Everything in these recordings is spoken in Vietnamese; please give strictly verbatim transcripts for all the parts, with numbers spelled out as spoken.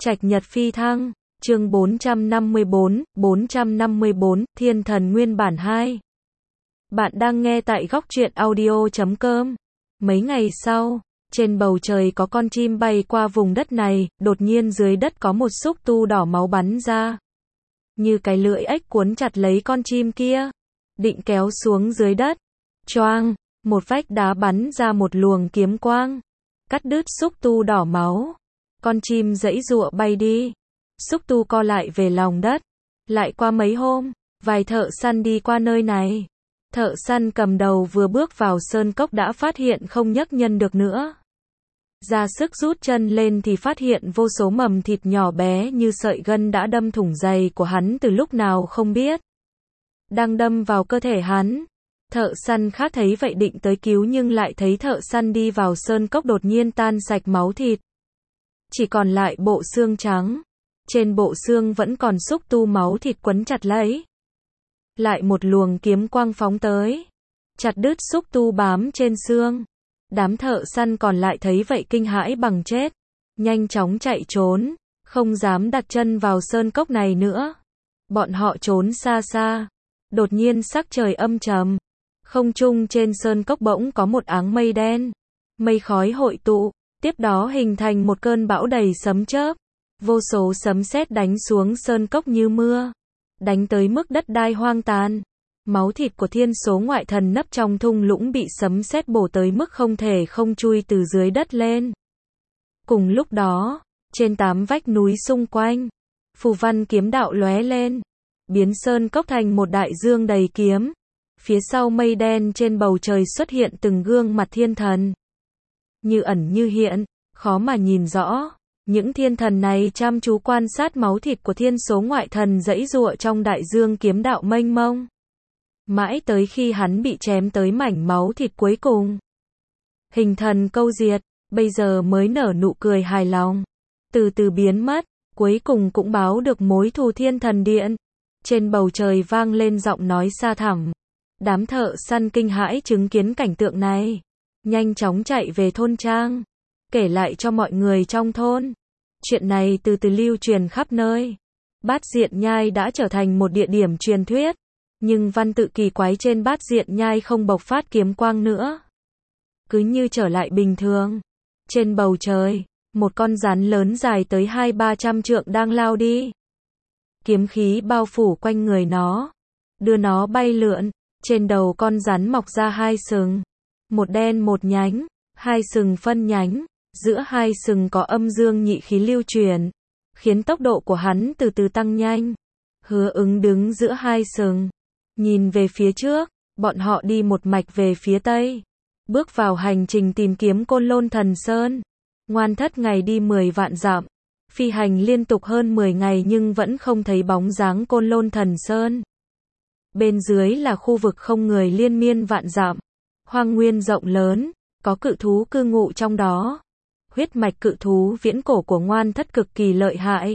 Trạch Nhật Phi Thăng, chương bốn trăm năm mươi bốn, bốn trăm năm mươi bốn, Thiên Thần Nguyên Bản hai. Bạn đang nghe tại góc truyện audio chấm com. Mấy ngày sau, trên bầu trời có con chim bay qua vùng đất này, đột nhiên dưới đất có một xúc tu đỏ máu bắn ra. Như cái lưỡi ếch cuốn chặt lấy con chim kia, định kéo xuống dưới đất. Choang, một vách đá bắn ra một luồng kiếm quang, cắt đứt xúc tu đỏ máu. Con chim giãy giụa bay đi. Xúc tu co lại về lòng đất. Lại qua mấy hôm, vài thợ săn đi qua nơi này. Thợ săn cầm đầu vừa bước vào sơn cốc đã phát hiện không nhấc nhân được nữa. Ra sức rút chân lên thì phát hiện vô số mầm thịt nhỏ bé như sợi gân đã đâm thủng giày của hắn từ lúc nào không biết. Đang đâm vào cơ thể hắn. Thợ săn khác thấy vậy định tới cứu nhưng lại thấy thợ săn đi vào sơn cốc đột nhiên tan sạch máu thịt. Chỉ còn lại bộ xương trắng. Trên bộ xương vẫn còn xúc tu máu thịt quấn chặt lấy. Lại một luồng kiếm quang phóng tới, chặt đứt xúc tu bám trên xương. Đám thợ săn còn lại thấy vậy kinh hãi bằng chết, nhanh chóng chạy trốn, không dám đặt chân vào sơn cốc này nữa. Bọn họ trốn xa xa. Đột nhiên sắc trời âm trầm, không trung trên sơn cốc bỗng có một áng mây đen, mây khói hội tụ, tiếp đó hình thành một cơn bão đầy sấm chớp. Vô số sấm sét đánh xuống sơn cốc như mưa, đánh tới mức đất đai hoang tàn. Máu thịt của thiên số ngoại thần nấp trong thung lũng bị sấm sét bổ tới mức không thể không chui từ dưới đất lên. Cùng lúc đó, trên tám vách núi xung quanh, phù văn kiếm đạo lóe lên, biến sơn cốc thành một đại dương đầy kiếm. Phía sau mây đen trên bầu trời xuất hiện từng gương mặt thiên thần, như ẩn như hiện, khó mà nhìn rõ. Những thiên thần này chăm chú quan sát máu thịt của thiên số ngoại thần giãy giụa trong đại dương kiếm đạo mênh mông. Mãi tới khi hắn bị chém tới mảnh máu thịt cuối cùng. Hình thần câu diệt, bây giờ mới nở nụ cười hài lòng. Từ từ biến mất, cuối cùng cũng báo được mối thù thiên thần điện. Trên bầu trời vang lên giọng nói xa thẳm. Đám thợ săn kinh hãi chứng kiến cảnh tượng này. Nhanh chóng chạy về thôn trang, kể lại cho mọi người trong thôn. Chuyện này từ từ lưu truyền khắp nơi. Bát Diện Nhai đã trở thành một địa điểm truyền thuyết. Nhưng văn tự kỳ quái trên Bát Diện Nhai không bộc phát kiếm quang nữa. Cứ như trở lại bình thường. Trên bầu trời, một con rắn lớn dài tới hai ba trăm trượng đang lao đi. Kiếm khí bao phủ quanh người nó, đưa nó bay lượn. Trên đầu con rắn mọc ra hai sừng, một đen một nhánh, hai sừng phân nhánh. Giữa hai sừng có âm dương nhị khí lưu truyền, khiến tốc độ của hắn từ từ tăng nhanh. Hứa Ứng đứng giữa hai sừng, nhìn về phía trước. Bọn họ đi một mạch về phía tây, bước vào hành trình tìm kiếm Côn Lôn Thần Sơn. Ngoan Thất ngày đi mười vạn dặm, phi hành liên tục hơn mười ngày nhưng vẫn không thấy bóng dáng Côn Lôn Thần Sơn. Bên dưới là khu vực không người liên miên vạn dặm, hoang nguyên rộng lớn, có cự thú cư ngụ trong đó. Huyết mạch cự thú viễn cổ của Ngoan Thất cực kỳ lợi hại,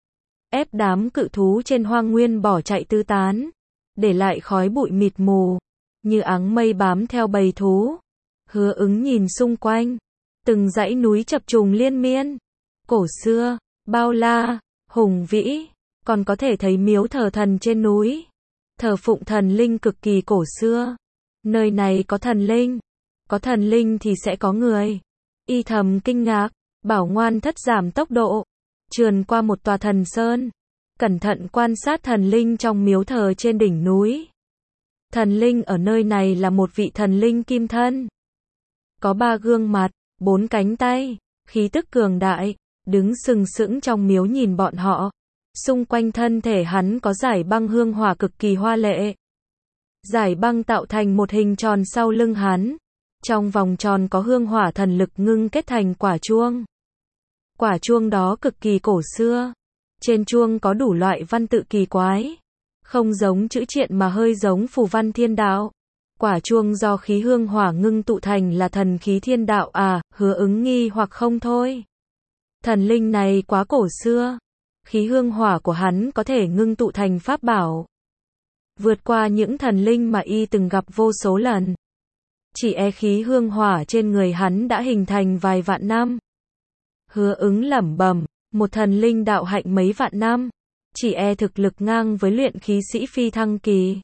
ép đám cự thú trên hoang nguyên bỏ chạy tứ tán, để lại khói bụi mịt mù, như áng mây bám theo bầy thú. Hứa Ứng nhìn xung quanh, từng dãy núi chập trùng liên miên, cổ xưa, bao la, hùng vĩ, còn có thể thấy miếu thờ thần trên núi, thờ phụng thần linh cực kỳ cổ xưa. Nơi này có thần linh, có thần linh thì sẽ có người. Y thầm kinh ngạc, bảo Ngoan Thất giảm tốc độ, trườn qua một tòa thần sơn, cẩn thận quan sát thần linh trong miếu thờ trên đỉnh núi. Thần linh ở nơi này là một vị thần linh kim thân, có ba gương mặt, bốn cánh tay, khí tức cường đại, đứng sừng sững trong miếu nhìn bọn họ. Xung quanh thân thể hắn có dải băng hương hỏa cực kỳ hoa lệ. Dải băng tạo thành một hình tròn sau lưng hắn. Trong vòng tròn có hương hỏa thần lực ngưng kết thành quả chuông. Quả chuông đó cực kỳ cổ xưa. Trên chuông có đủ loại văn tự kỳ quái. Không giống chữ triện mà hơi giống phù văn thiên đạo. Quả chuông do khí hương hỏa ngưng tụ thành là thần khí thiên đạo à, Hứa Ứng nghi hoặc không thôi. Thần linh này quá cổ xưa. Khí hương hỏa của hắn có thể ngưng tụ thành pháp bảo, vượt qua những thần linh mà y từng gặp vô số lần. Chỉ e khí hương hỏa trên người hắn đã hình thành vài vạn năm. Hứa Ứng lẩm bẩm, một thần linh đạo hạnh mấy vạn năm, chỉ e thực lực ngang với luyện khí sĩ phi thăng kỳ.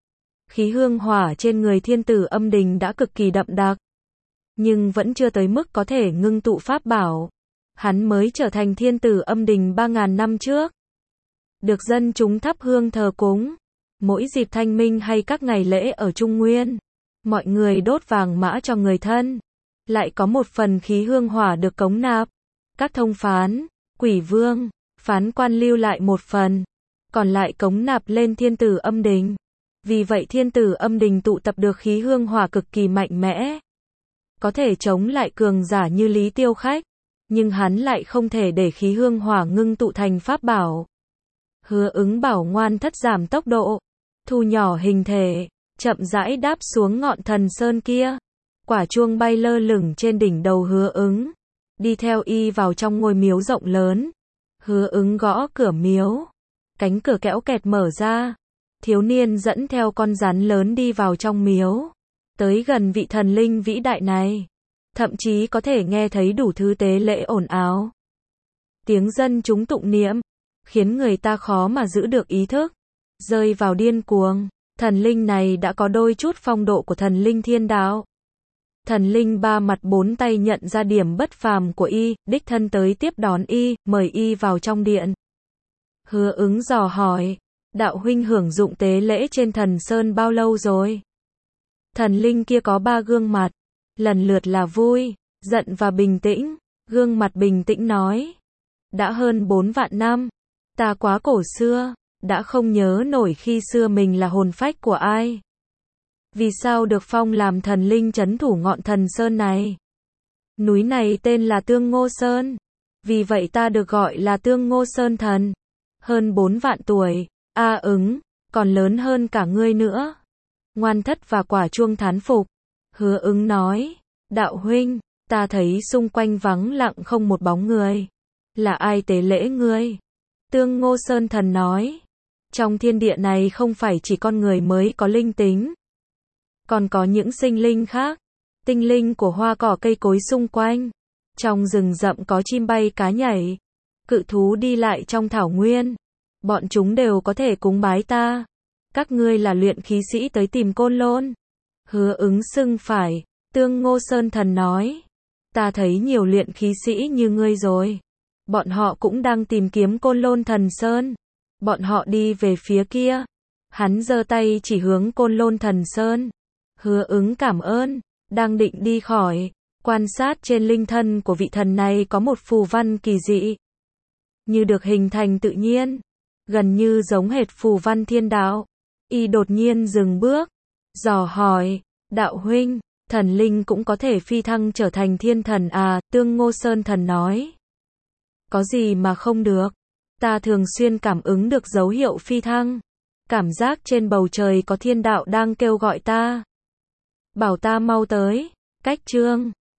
Khí hương hỏa trên người thiên tử âm đình đã cực kỳ đậm đặc, nhưng vẫn chưa tới mức có thể ngưng tụ pháp bảo. Hắn mới trở thành thiên tử âm đình ba ngàn năm trước. Được dân chúng thắp hương thờ cúng. Mỗi dịp thanh minh hay các ngày lễ ở Trung Nguyên, mọi người đốt vàng mã cho người thân. Lại có một phần khí hương hỏa được cống nạp. Các thông phán, quỷ vương, phán quan lưu lại một phần, còn lại cống nạp lên thiên tử âm đình. Vì vậy thiên tử âm đình tụ tập được khí hương hỏa cực kỳ mạnh mẽ. Có thể chống lại cường giả như Lý Tiêu Khách, nhưng hắn lại không thể để khí hương hỏa ngưng tụ thành pháp bảo. Hứa Ứng bảo ngoan thất giảm tốc độ, thu nhỏ hình thể, chậm rãi đáp xuống ngọn thần sơn kia. Quả chuông bay lơ lửng trên đỉnh đầu Hứa Ứng, đi theo y vào trong ngôi miếu rộng lớn. Hứa Ứng gõ cửa miếu, cánh cửa kéo kẹt mở ra. Thiếu niên dẫn theo con rắn lớn đi vào trong miếu, tới gần vị thần linh vĩ đại này, thậm chí có thể nghe thấy đủ thứ tế lễ ồn ào. Tiếng dân chúng tụng niệm, khiến người ta khó mà giữ được ý thức, rơi vào điên cuồng. Thần linh này đã có đôi chút phong độ của thần linh thiên đạo. Thần linh ba mặt bốn tay nhận ra điểm bất phàm của y, đích thân tới tiếp đón y, mời y vào trong điện. Hứa Ứng dò hỏi, đạo huynh hưởng dụng tế lễ trên thần sơn bao lâu rồi? Thần linh kia có ba gương mặt, lần lượt là vui, giận và bình tĩnh. Gương mặt bình tĩnh nói, đã hơn bốn vạn năm, ta quá cổ xưa, đã không nhớ nổi khi xưa mình là hồn phách của ai. Vì sao được phong làm thần linh trấn thủ ngọn thần sơn này? Núi này tên là Tương Ngô Sơn, vì vậy ta được gọi là Tương Ngô Sơn thần. Hơn bốn vạn tuổi, A Ứng, còn lớn hơn cả ngươi nữa. Ngoan thất và quả chuông thán phục. Hứa Ứng nói, đạo huynh, ta thấy xung quanh vắng lặng không một bóng người. Là ai tế lễ ngươi? Tương Ngô Sơn thần nói, trong thiên địa này không phải chỉ con người mới có linh tính, còn có những sinh linh khác, tinh linh của hoa cỏ cây cối xung quanh. Trong rừng rậm có chim bay cá nhảy, cự thú đi lại trong thảo nguyên. Bọn chúng đều có thể cúng bái ta. Các ngươi là luyện khí sĩ tới tìm Côn Lôn. Hứa Ứng xưng phải. Tương Ngô Sơn thần nói, ta thấy nhiều luyện khí sĩ như ngươi rồi. Bọn họ cũng đang tìm kiếm Côn Lôn thần sơn. Bọn họ đi về phía kia. Hắn giơ tay chỉ hướng Côn Lôn thần sơn. Hứa Ứng cảm ơn, đang định đi khỏi, quan sát trên linh thân của vị thần này có một phù văn kỳ dị, như được hình thành tự nhiên, gần như giống hệt phù văn thiên đạo. Y đột nhiên dừng bước, dò hỏi, đạo huynh, thần linh cũng có thể phi thăng trở thành thiên thần à? Tương Ngô Sơn thần nói, có gì mà không được, ta thường xuyên cảm ứng được dấu hiệu phi thăng, cảm giác trên bầu trời có thiên đạo đang kêu gọi ta, bảo ta mau tới. Cách chương